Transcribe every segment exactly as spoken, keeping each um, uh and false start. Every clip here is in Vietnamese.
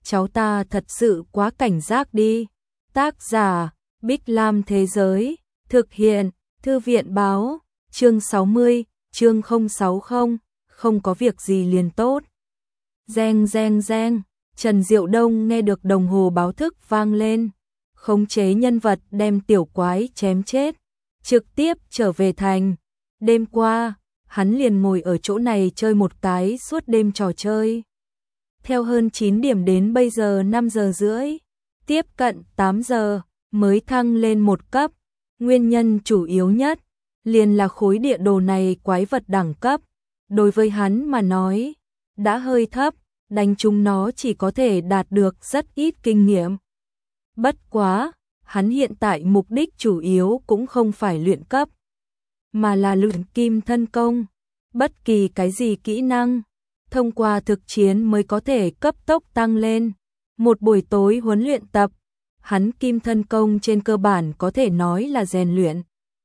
cháu ta thật sự quá cảnh giác đi. Tác giả, Bích Lam Thế Giới, thực hiện, Thư viện Báo, chương sáu mươi, chương không sáu không, không có việc gì liền tốt. Reng reng reng, Trần Diệu Đông nghe được đồng hồ báo thức vang lên, khống chế nhân vật đem tiểu quái chém chết, trực tiếp trở về thành. Đêm qua, hắn liền ngồi ở chỗ này chơi một cái suốt đêm trò chơi. Theo hơn chín điểm đến bây giờ năm giờ rưỡi, tiếp cận tám giờ mới thăng lên một cấp. Nguyên nhân chủ yếu nhất liền là khối địa đồ này quái vật đẳng cấp, đối với hắn mà nói đã hơi thấp, đánh chúng nó chỉ có thể đạt được rất ít kinh nghiệm. Bất quá, hắn hiện tại mục đích chủ yếu cũng không phải luyện cấp, mà là luyện kim thân công. Bất kỳ cái gì kỹ năng, thông qua thực chiến mới có thể cấp tốc tăng lên. Một buổi tối huấn luyện tập, hắn kim thân công trên cơ bản có thể nói là rèn luyện,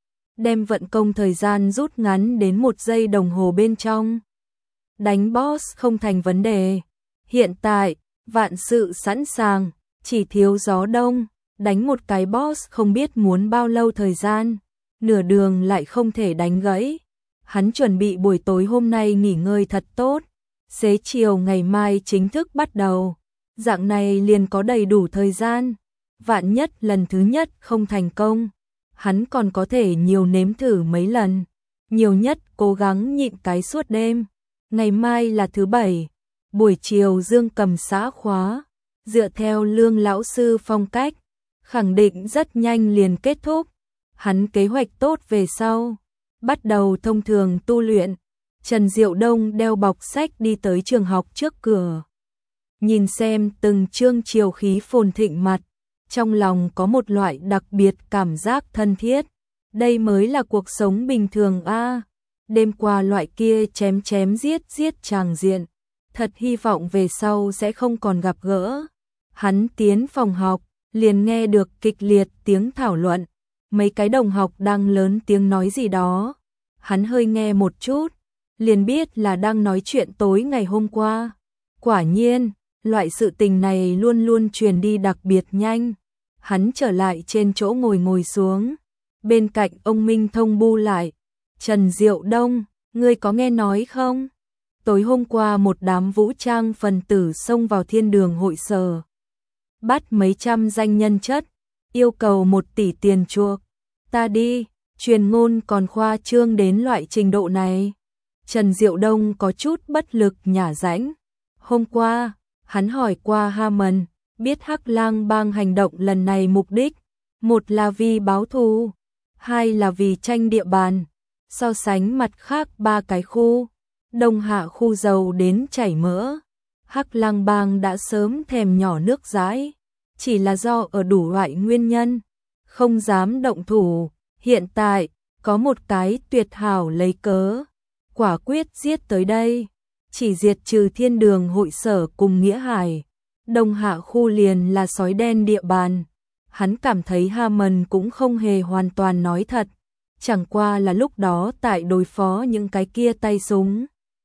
đem vận công thời gian rút ngắn đến một giây đồng hồ bên trong. Đánh boss không thành vấn đề. Hiện tại, vạn sự sẵn sàng, chỉ thiếu gió đông, đánh một cái boss không biết muốn bao lâu thời gian, nửa đường lại không thể đánh gãy. Hắn chuẩn bị buổi tối hôm nay nghỉ ngơi thật tốt, xế chiều ngày mai chính thức bắt đầu, dạng này liền có đầy đủ thời gian. Vạn nhất lần thứ nhất không thành công, hắn còn có thể nhiều nếm thử mấy lần, nhiều nhất cố gắng nhịn cái suốt đêm. Ngày mai là thứ bảy, buổi chiều Dương Cầm xã khóa, dựa theo Lương lão sư phong cách, khẳng định rất nhanh liền kết thúc. Hắn kế hoạch tốt về sau, bắt đầu thông thường tu luyện. Trần Diệu Đông đeo bọc sách đi tới trường học trước cửa, nhìn xem từng chương chiều khí phồn thịnh mặt, trong lòng có một loại đặc biệt cảm giác thân thiết. Đây mới là cuộc sống bình thường a. À, đêm qua loại kia chém chém giết giết tràng diện, thật hy vọng về sau sẽ không còn gặp gỡ. Hắn tiến phòng học, liền nghe được kịch liệt tiếng thảo luận, mấy cái đồng học đang lớn tiếng nói gì đó. Hắn hơi nghe một chút, liền biết là đang nói chuyện tối ngày hôm qua. Quả nhiên, loại sự tình này luôn luôn truyền đi đặc biệt nhanh. Hắn trở lại trên chỗ ngồi ngồi xuống, bên cạnh ông Minh Thông bu lại. Trần Diệu Đông, ngươi có nghe nói không? Tối hôm qua một đám vũ trang phần tử xông vào thiên đường hội sở, bắt mấy trăm danh nhân chất, yêu cầu một tỷ tiền chuộc. Ta đi, truyền ngôn còn khoa trương đến loại trình độ này. Trần Diệu Đông có chút bất lực nhả rãnh. Hôm qua, hắn hỏi qua Hammond, biết Hắc Lang Bang hành động lần này mục đích, một là vì báo thù, hai là vì tranh địa bàn. So sánh mặt khác ba cái khu, Đông Hạ khu giàu đến chảy mỡ, Hắc Lang Bang đã sớm thèm nhỏ nước dãi, chỉ là do ở đủ loại nguyên nhân, không dám động thủ. Hiện tại, có một cái tuyệt hảo lấy cớ, quả quyết giết tới đây, chỉ diệt trừ thiên đường hội sở cùng Nghĩa Hải. Đông Hạ khu liền là sói đen địa bàn. Hắn cảm thấy Hammond cũng không hề hoàn toàn nói thật, chẳng qua là lúc đó tại đối phó những cái kia tay súng.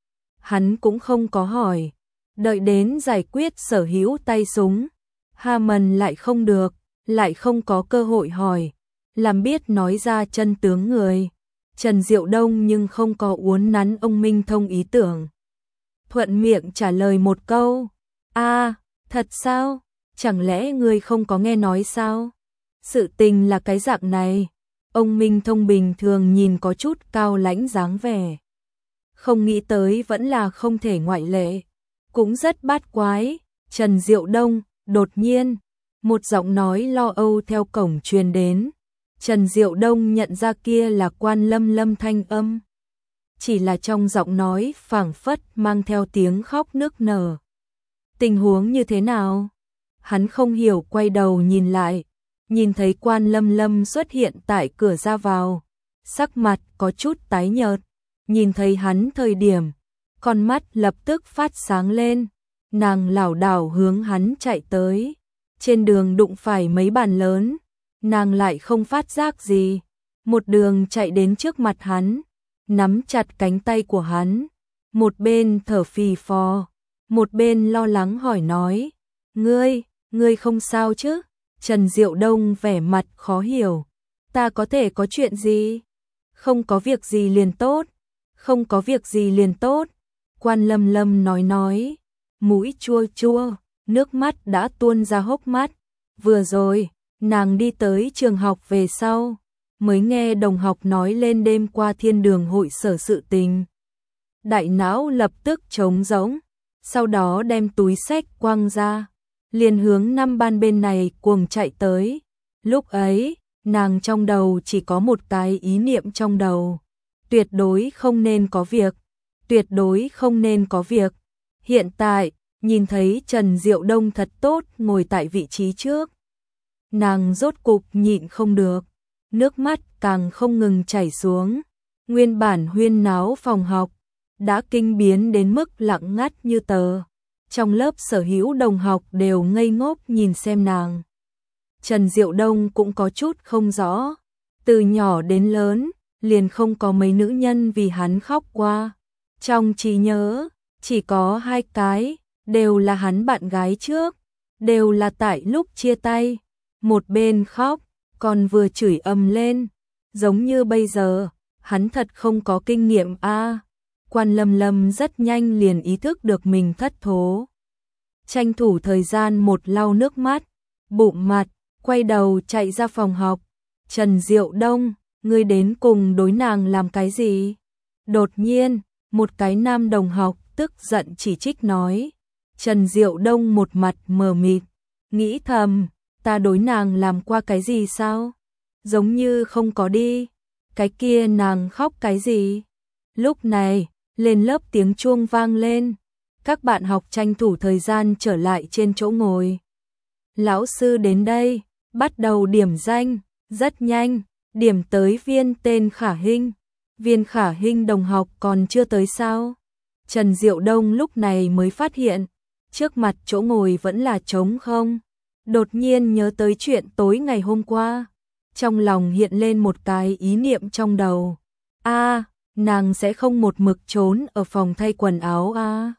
Hắn cũng không có hỏi, đợi đến giải quyết sở hữu tay súng, Hammond lại không được, lại không có cơ hội hỏi, làm biết nói ra chân tướng người. Trần Diệu Đông nhưng không có uốn nắn ông Minh Thông ý tưởng, thuận miệng trả lời một câu, a, thật sao? Chẳng lẽ ngươi không có nghe nói sao? Sự tình là cái dạng này. Ông Minh Thông bình thường nhìn có chút cao lãnh dáng vẻ, không nghĩ tới vẫn là không thể ngoại lệ, cũng rất bát quái. Trần Diệu Đông, đột nhiên, một giọng nói lo âu theo cổng truyền đến. Trần Diệu Đông nhận ra kia là Quan Lâm Lâm thanh âm, chỉ là trong giọng nói phảng phất mang theo tiếng khóc nức nở. Tình huống như thế nào? Hắn không hiểu, quay đầu nhìn lại, nhìn thấy Quan Lâm Lâm xuất hiện tại cửa ra vào, sắc mặt có chút tái nhợt. Nhìn thấy hắn thời điểm, con mắt lập tức phát sáng lên, nàng lảo đảo hướng hắn chạy tới. Trên đường đụng phải mấy bàn lớn, nàng lại không phát giác gì, một đường chạy đến trước mặt hắn, nắm chặt cánh tay của hắn, một bên thở phì phò, một bên lo lắng hỏi nói, Ngươi, ngươi không sao chứ? Trần Diệu Đông vẻ mặt khó hiểu. Ta có thể có chuyện gì? Không có việc gì liền tốt. Không có việc gì liền tốt. Quan Lâm Lâm nói nói. Mũi chua chua, nước mắt đã tuôn ra hốc mắt. Vừa rồi, nàng đi tới trường học về sau. Mới nghe đồng học nói lên đêm qua thiên đường hội sở sự tình. Đại não lập tức trống rỗng. Sau đó đem túi xách quăng ra. Liền hướng năm ban bên này cuồng chạy tới. Lúc ấy, nàng trong đầu chỉ có một cái ý niệm trong đầu. Tuyệt đối không nên có việc. Tuyệt đối không nên có việc. Hiện tại, nhìn thấy Trần Diệu Đông thật tốt ngồi tại vị trí trước. Nàng rốt cục nhịn không được. Nước mắt càng không ngừng chảy xuống. Nguyên bản huyên náo phòng học. Đã kinh biến đến mức lặng ngắt như tờ. Trong lớp sở hữu đồng học đều ngây ngốc nhìn xem nàng. Trần Diệu Đông cũng có chút không rõ. Từ nhỏ đến lớn, liền không có mấy nữ nhân vì hắn khóc qua. Trong trí nhớ, chỉ có hai cái, đều là hắn bạn gái trước. Đều là tại lúc chia tay. Một bên khóc, còn vừa chửi ầm lên. Giống như bây giờ, hắn thật không có kinh nghiệm a. À, Quan Lâm Lâm rất nhanh liền ý thức được mình thất thố. Tranh thủ thời gian một lau nước mắt, bụm mặt, quay đầu chạy ra phòng học. Trần Diệu Đông, ngươi đến cùng đối nàng làm cái gì? Đột nhiên, một cái nam đồng học tức giận chỉ trích nói. Trần Diệu Đông một mặt mờ mịt, nghĩ thầm, ta đối nàng làm qua cái gì sao? Giống như không có đi. Cái kia nàng khóc cái gì? Lúc này, lên lớp tiếng chuông vang lên. Các bạn học tranh thủ thời gian trở lại trên chỗ ngồi. Lão sư đến đây, bắt đầu điểm danh, rất nhanh, điểm tới Viên tên Khả Hinh. Viên Khả Hinh đồng học còn chưa tới sao? Trần Diệu Đông lúc này mới phát hiện, trước mặt chỗ ngồi vẫn là trống không. Đột nhiên nhớ tới chuyện tối ngày hôm qua. Trong lòng hiện lên một cái ý niệm trong đầu. A, à, nàng sẽ không một mực trốn ở phòng thay quần áo a. À.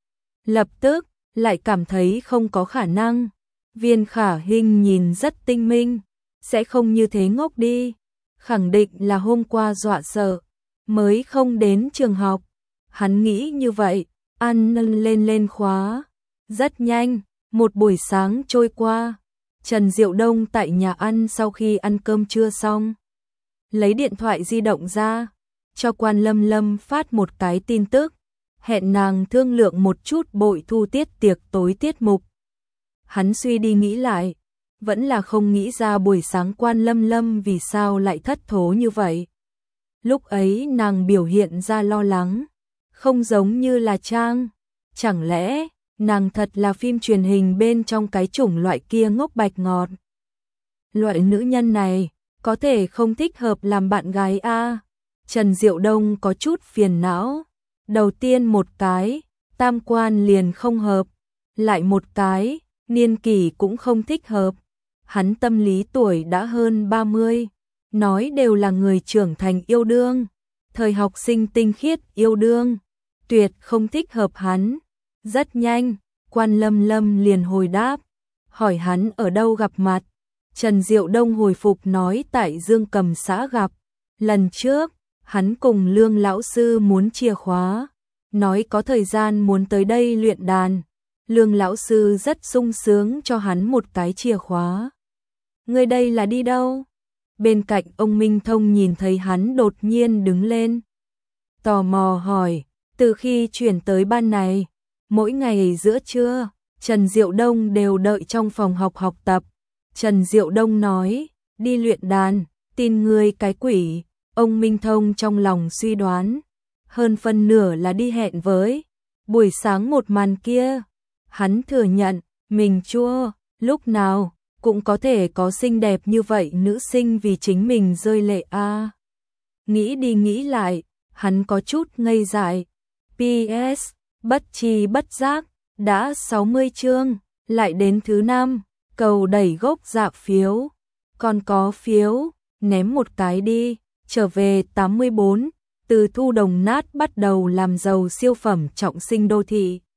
Lập tức, lại cảm thấy không có khả năng. Viên Khả Hinh nhìn rất tinh minh, sẽ không như thế ngốc đi. Khẳng định là hôm qua dọa sợ, mới không đến trường học. Hắn nghĩ như vậy, ăn lên lên khóa. Rất nhanh, một buổi sáng trôi qua. Trần Diệu Đông tại nhà ăn sau khi ăn cơm trưa xong. Lấy điện thoại di động ra, cho Quan Lâm Lâm phát một cái tin tức. Hẹn nàng thương lượng một chút bội thu tiết tiệc tối tiết mục. Hắn suy đi nghĩ lại, vẫn là không nghĩ ra buổi sáng Quan Lâm Lâm vì sao lại thất thố như vậy. Lúc ấy nàng biểu hiện ra lo lắng, không giống như là trang. Chẳng lẽ nàng thật là phim truyền hình bên trong cái chủng loại kia ngốc bạch ngọt. Loại nữ nhân này có thể không thích hợp làm bạn gái a. À? Trần Diệu Đông có chút phiền não. Đầu tiên một cái, tam quan liền không hợp, lại một cái, niên kỷ cũng không thích hợp. Hắn tâm lý tuổi đã hơn ba mươi, nói đều là người trưởng thành yêu đương, thời học sinh tinh khiết yêu đương, tuyệt không thích hợp hắn. Rất nhanh, Quan Lâm Lâm liền hồi đáp, hỏi hắn ở đâu gặp mặt. Trần Diệu Đông hồi phục nói tại Dương Cầm xã gặp. Lần trước, hắn cùng Lương lão sư muốn chìa khóa, nói có thời gian muốn tới đây luyện đàn. Lương lão sư rất sung sướng cho hắn một cái chìa khóa. Người đây là đi đâu? Bên cạnh ông Minh Thông nhìn thấy hắn đột nhiên đứng lên. Tò mò hỏi, từ khi chuyển tới ban này, mỗi ngày giữa trưa, Trần Diệu Đông đều đợi trong phòng học học tập. Trần Diệu Đông nói, đi luyện đàn, tin ngươi cái quỷ. Ông Minh Thông trong lòng suy đoán, hơn phân nửa là đi hẹn với. Buổi sáng một màn kia, hắn thừa nhận, mình chua, lúc nào cũng có thể có xinh đẹp như vậy nữ sinh vì chính mình rơi lệ a. À. Nghĩ đi nghĩ lại, hắn có chút ngây dại. pê ét, bất tri bất giác, đã sáu mươi chương, lại đến thứ năm, cầu đẩy gốc dạ phiếu. Còn có phiếu, ném một cái đi. Trở về tám mươi bốn, từ thu đồng nát bắt đầu làm giàu siêu phẩm trọng sinh đô thị.